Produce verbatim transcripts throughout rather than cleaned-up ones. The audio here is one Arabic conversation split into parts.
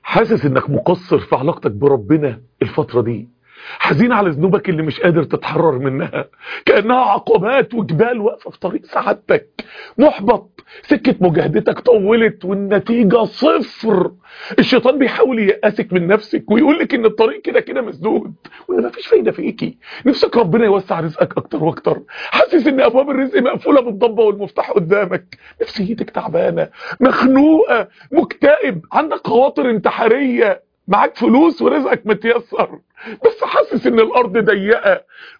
حاسس انك مقصر في علاقتك بربنا الفترة دي، حزين على ذنوبك اللي مش قادر تتحرر منها، كأنها عقبات وجبال واقفة في طريق سعادتك، محبط، سكة مجاهدتك طولت والنتيجة صفر. الشيطان بيحاول ييأسك من نفسك ويقول لك ان الطريق كده كده مسدود وان مفيش فايدة فيكي. نفسك ربنا يوسع رزقك اكتر واكتر، حاسس ان ابواب الرزق مقفولة بالضبة والمفتاح قدامك، نفسيتك تعبانة، مخنوقة، مكتئب، عندك خواطر انتحارية، معاك فلوس ورزقك متيسر بس حاسس ان الارض ضيقه،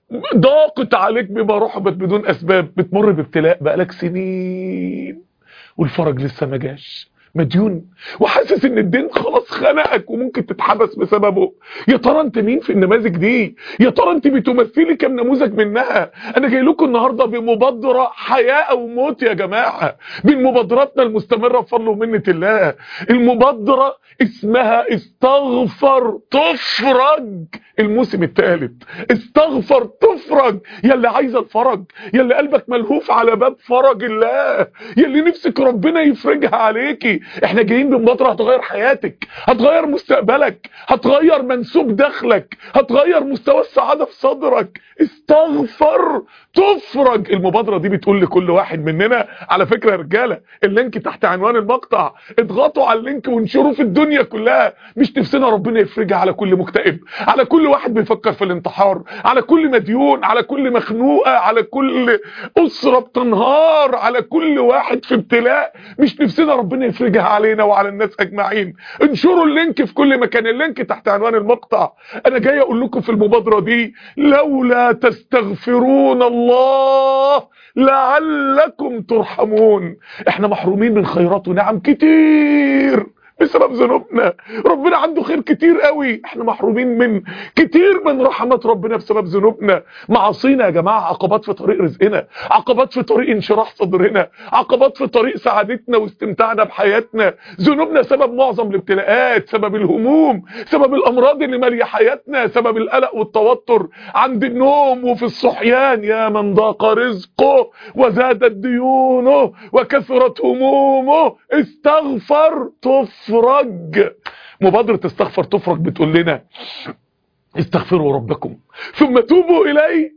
ضاقت عليك بما رحبت بدون اسباب، بتمر بابتلاء بقالك سنين والفرج لسه ما جاش، مديون وحاسس ان الدين خلاص خنقك وممكن تتحبس بسببه. يا ترى انت مين في النماذج دي؟ يا ترى انت بتمثلي كم نموذج منها؟ انا جاي لكم النهارده بمبادره حياه او موت يا جماعه، من مبادراتنا المستمره بفضل ومنه الله. المبادره اسمها استغفر تفرج، الموسم الثالث. استغفر تفرج، يلي عايزه الفرج، يلي قلبك ملهوف على باب فرج الله، يلي نفسك ربنا يفرجها عليكي. احنا جايين بمبادره هتغير حياتك، هتغير مستقبلك، هتغير منسوب دخلك، هتغير مستوى السعاده في صدرك. استغفر تفرج. المبادره دي بتقول لكل واحد مننا، على فكره يا رجاله اللينك تحت عنوان المقطع، اضغطوا على اللينك وانشروه في الدنيا كلها. مش نفسنا ربنا يفرجها على كل مكتئب، على كل واحد بيفكر في الانتحار، على كل مديون، على كل مخنوقه، على كل اسره بتنهار، على كل واحد في ابتلاء. مش نفسنا ربنا يفرجها علينا وعلى الناس اجمعين. انشروا اللينك في كل مكان، اللينك تحت عنوان المقطع. انا جاي اقول لكم في المبادره دي، لولا تستغفرون الله لعلكم ترحمون. احنا محرومين من خيرات ونعم كتير بسبب ذنوبنا، ربنا عنده خير كتير قوي، احنا محرومين من كتير من رحمات ربنا بسبب ذنوبنا. معاصينا يا جماعه عقبات في طريق رزقنا، عقبات في طريق انشراح صدرنا، عقبات في طريق سعادتنا واستمتاعنا بحياتنا. ذنوبنا سبب معظم الابتلاءات، سبب الهموم، سبب الامراض اللي ماليه حياتنا، سبب القلق والتوتر عند النوم وفي الصحيان. يا من ضاق رزقه وزادت ديونه وكثرت همومه استغفر تفرج. مبادرة استغفر تفرج بتقول لنا استغفروا ربكم ثم توبوا إليه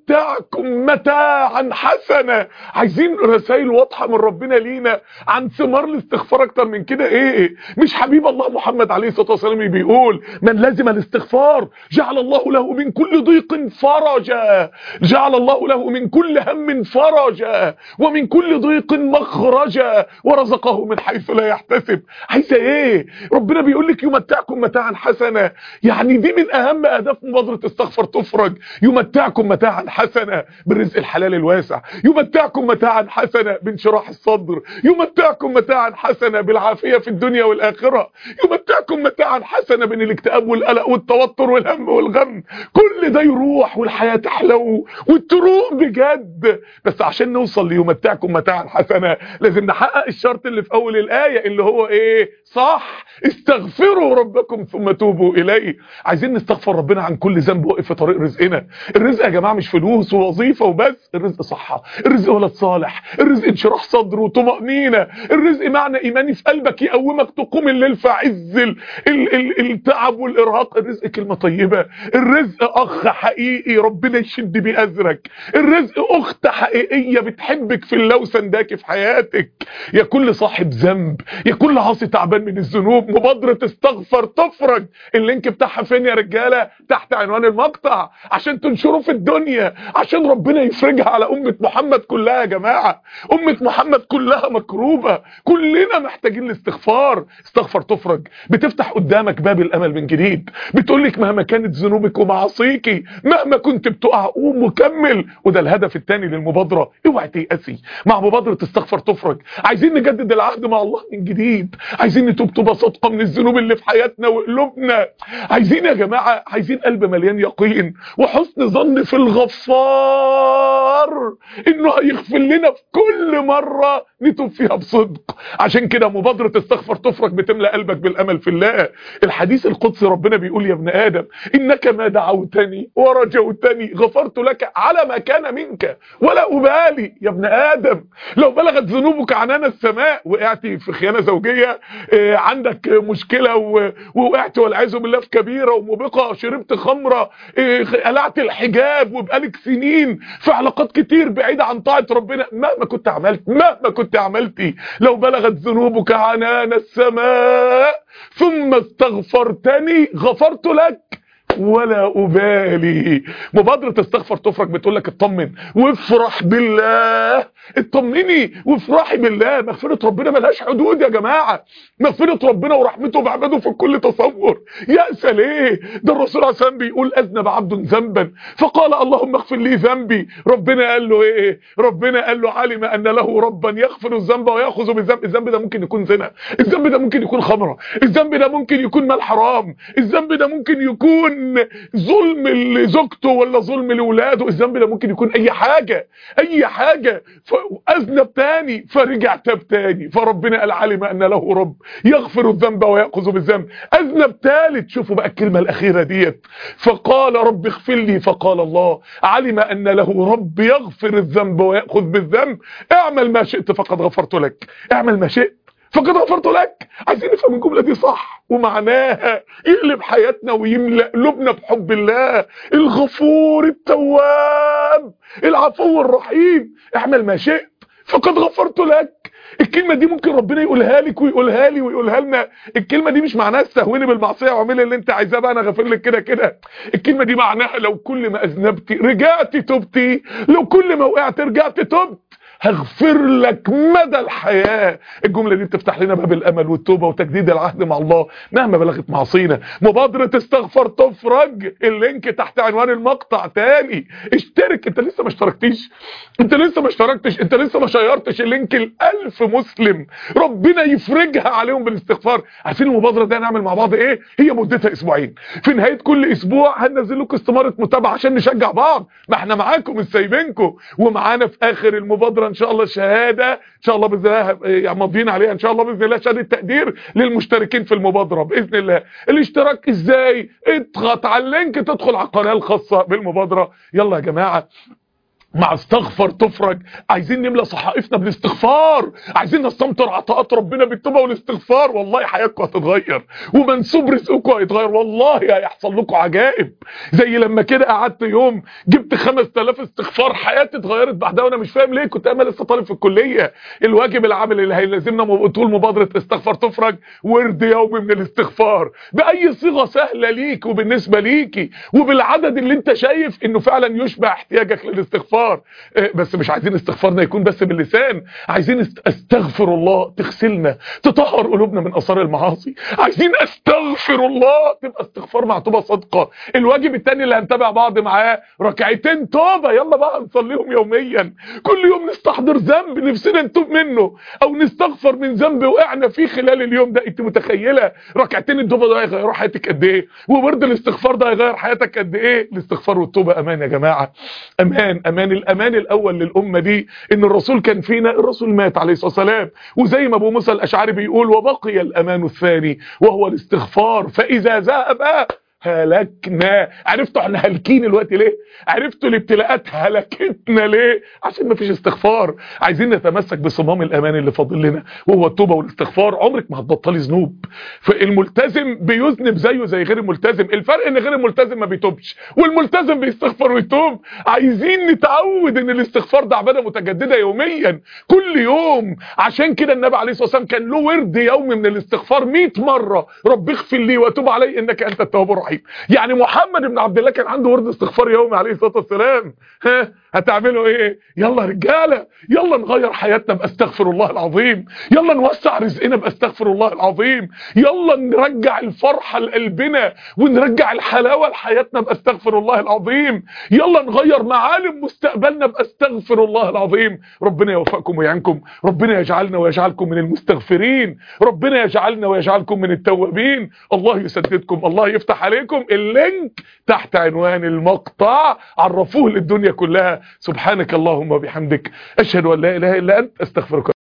يمتعكم متاعا حسنا. عايزين رسائل واضحة من ربنا لينا عن ثمار الاستغفار اكتر من كده. ايه مش حبيب الله محمد عليه الصلاة والسلام بيقول من لازم الاستغفار جعل الله له من كل ضيق فرجا، جعل الله له من كل هم فرجا ومن كل ضيق مخرجا ورزقه من حيث لا يحتسب. عايزة ايه؟ ربنا بيقول لك يمتعكم متاعا حسنا، يعني دي من اهم اهداف مبادرة استغفر تفرج. يمتعكم متاعا حسنا بالرزق الحلال الواسع، يمتعكم متاعا حسنا بانشراح الصدر، يمتعكم متاعا حسنا بالعافية في الدنيا والآخرة، يمتعكم متاعا حسنا بين الاكتئاب والقلق والتوتر والهم والغم. كل ده يروح والحياة تحلو وتروق بجد. بس عشان نوصل ليمتعكم متاعا حسنا لازم نحقق الشرط اللي في اول الآية اللي هو ايه؟ صح، استغفروا ربكم ثم توبوا إليه. عايزين نستغفر ربنا عن كل ذنب واقف في طريق رزقنا. الرزق يا جماعه مش فلوس ووظيفه وبس، الرزق صحه، الرزق ولد صالح، الرزق انشراح صدر وطمأنينة، الرزق معنى ايماني في قلبك يقومك تقوم الليل في عز ال ال ال التعب والارهاق، الرزق كلمه طيبه، الرزق اخ حقيقي ربنا يشد بيه ازرك، الرزق اخت حقيقيه بتحبك في الله وسنداكي في حياتك. يا كل صاحب ذنب، يا كل عاصي تعبان من الذنوب، مبادره استغفر تفرج اللينك بتاعها فين يا رجاله؟ تحت عنوان المقطع عشان تنشره في الدنيا، عشان ربنا يفرجها على أمة محمد كلها. يا جماعة أمة محمد كلها مكروبة، كلنا محتاجين الاستغفار. استغفر تفرج بتفتح قدامك باب الأمل من جديد، بتقولك مهما كانت ذنوبك ومعاصيكي، مهما كنت بتقع قوم وكمل. وده الهدف الثاني للمبادرة. اوعي تيأسي مع مبادرة استغفر تفرج. عايزين نجدد العهد مع الله من جديد، عايزين نتوب توبة صادقة من الذنوب اللي في حياتنا وقلوبنا. عايزين يا جماعة، عايزين قلب مليان يقين يقين وحسن ظن في الغفار انه هيغفر لنا في كل مرة نتوب فيها بصدق. عشان كده مبادرة استغفر تفرج بتملأ قلبك بالامل في الله. الحديث القدسي ربنا بيقول يا ابن ادم انك ما دعوتني ورجوتني غفرت لك على ما كان منك ولا ابالي. يا ابن ادم لو بلغت ذنوبك عنان السماء، وقعت في خيانة زوجية، عندك مشكلة ووقعت والعياذ بالله في كبيرة وموبقة، شربت خمرة، قلعت الحجاب وبقالك سنين في علاقات كتير بعيدة عن طاعة ربنا، مهما كنت عملت مهما كنت عملتي لو بلغت ذنوبك عنان السماء ثم استغفرتني غفرت لك ولا أبالي. مبادرة استغفر تفرج بتقول لك اطمن وافرح بالله، اطمني وافرحي بالله. مغفرة ربنا ملهاش حدود يا جماعة، مغفرة ربنا ورحمته بعباده في كل تصور. يأس ليه؟ ده الرسول عليه السلام بيقول أذنب عبد ذنبا فقال اللهم اغفر لي ذنبي، ربنا قال له ايه؟ ربنا قال له علم أن له ربا يغفر الذنب ويأخذ بالذنب. الذنب ده ممكن يكون زنا، الذنب ده ممكن يكون خمرة، الذنب ده ممكن يكون مال حرام، الذنب ده ممكن يكون ظلم لزوجته ولا ظلم لاولاده، الذنب ده ممكن يكون اي حاجه اي حاجه. فاذنب تاني فرجع تاب تاني، فربنا قال علم ان له رب يغفر الذنب ويأخذ بالذنب. اذنب تالت، شوفوا بقى الكلمه الاخيره ديت، فقال رب اغفر لي، فقال الله علم ان له رب يغفر الذنب ويأخذ بالذنب، اعمل ما شئت فقد غفرت لك. اعمل ما شئت فقد غفرت لك. عايزين نفهم الجمله دي صح ومعناها يقلب حياتنا ويملأ قلوبنا بحب الله الغفور التواب العفو الرحيم. اعمل ما شئت فقد غفرت لك. الكلمه دي ممكن ربنا يقولها لك ويقولها لي ويقولها لنا. الكلمه دي مش معناها استهوني بالمعصيه واعملي اللي انت عايزاه بقى انا غافر لك كده كده. الكلمه دي معناها لو كل ما اذنبتي رجعتي تبتي، لو كل ما وقعت رجعت تبت، هغفر لك مدى الحياة. الجملة دي بتفتح لنا باب الامل والتوبة وتجديد العهد مع الله مهما بلغت معصينا. مبادرة استغفر تفرج، اللينك تحت عنوان المقطع. تاني اشترك، انت لسه ما اشتركتيش، انت لسه ما اشتركتش، انت لسه ما شيرتش اللينك الالف مسلم ربنا يفرجها عليهم بالاستغفار. عارفين المبادرة دي هنعمل مع بعض ايه؟ هي مدتها اسبوعين، في نهاية كل اسبوع هننزل لكم استمارة متابعة عشان نشجع بعض، ما احنا معاكم مش سايبينكم. ومعانا في اخر المبادرة ان شاء الله شهاده ان شاء الله باذن الله يعني ماضيين عليها ان شاء الله باذن الله شهاده تقدير للمشتركين في المبادره باذن الله. الاشتراك ازاي؟ اضغط على اللينك تدخل على القناه الخاصه بالمبادره. يلا يا جماعه مع استغفر تفرج عايزين نملى صحائفنا بالاستغفار، عايزين نستمطر عطاءات ربنا بالتوبه والاستغفار. والله حياتكم هتتغير ومنسوب رزقكم هيتغير، والله هيحصل لكم عجائب. زي لما كده قعدت يوم جبت خمسة آلاف استغفار، حياتي اتغيرت بعدها وانا مش فاهم ليه. كنت انا لسه طالب في الكليه. الواجب العمل اللي هيلزمنا طول مبادره استغفر تفرج ورد يومي من الاستغفار باي صيغه سهله ليك وبالنسبه ليكي وبالعدد اللي انت شايف انه فعلا يشبع احتياجك للاستغفار. بس مش عايزين استغفارنا يكون بس باللسان، عايزين استغفر الله تغسلنا تطهر قلوبنا من اثار المعاصي. عايزين استغفر الله تبقى استغفار مع توبه صادقه. الواجب الثاني اللي هنتابع بعض معاه ركعتين توبه، يلا بقى نصليهم يوميا، كل يوم نستحضر ذنب نفسنا نتوب منه او نستغفر من ذنب وقعنا فيه خلال اليوم ده. انت متخيله ركعتين التوبه ده هيغيروا حياتك قد ايه؟ وورد الاستغفار ده هيغير حياتك قد ايه؟ الاستغفار والتوبه امان يا جماعه، امان امان. الامان الاول للامه دي ان الرسول كان فينا، الرسول مات عليه الصلاه والسلام، وزي ما ابو موسى الاشعري بيقول وبقي الامان الثاني وهو الاستغفار فاذا ذهب هلكنا. عرفتوا احنا هالكين الوقت ليه؟ عرفتوا الابتلاءات هلكتنا ليه؟ عشان ما فيش استغفار. عايزين نتمسك بصمام الامان اللي فاضل لنا وهو التوبه والاستغفار. عمرك ما هتبطلي ذنوب. فالملتزم بيذنب زيه زي غير الملتزم، الفرق ان غير الملتزم ما بيتوبش والملتزم بيستغفر ويتوب. عايزين نتعود ان الاستغفار ده عباده متجدده يوميا كل يوم. عشان كده النبي عليه الصلاه والسلام كان له ورد يومي من الاستغفار مئة مره، رب اغفر لي وتوب علي انك انت التواب الرحيم. يعني محمد بن عبد الله كان عنده ورد استغفار يومي عليه الصلاه والسلام. ها هتعملوا ايه؟ يلا رجاله، يلا نغير حياتنا باستغفر الله العظيم، يلا نوسع رزقنا باستغفر الله العظيم، يلا نرجع الفرحه لقلبنا ونرجع الحلاوه لحياتنا باستغفر الله العظيم، يلا نغير معالم مستقبلنا باستغفر الله العظيم. ربنا يوفقكم ويعينكم، ربنا يجعلنا ويجعلكم من المستغفرين، ربنا يجعلنا ويجعلكم من التوابين. الله يسددكم، الله يفتح عليكم. عليكم اللينك تحت عنوان المقطع، عرفوه للدنيا كلها. سبحانك اللهم وبحمدك، اشهد ان لا اله الا انت، استغفرك.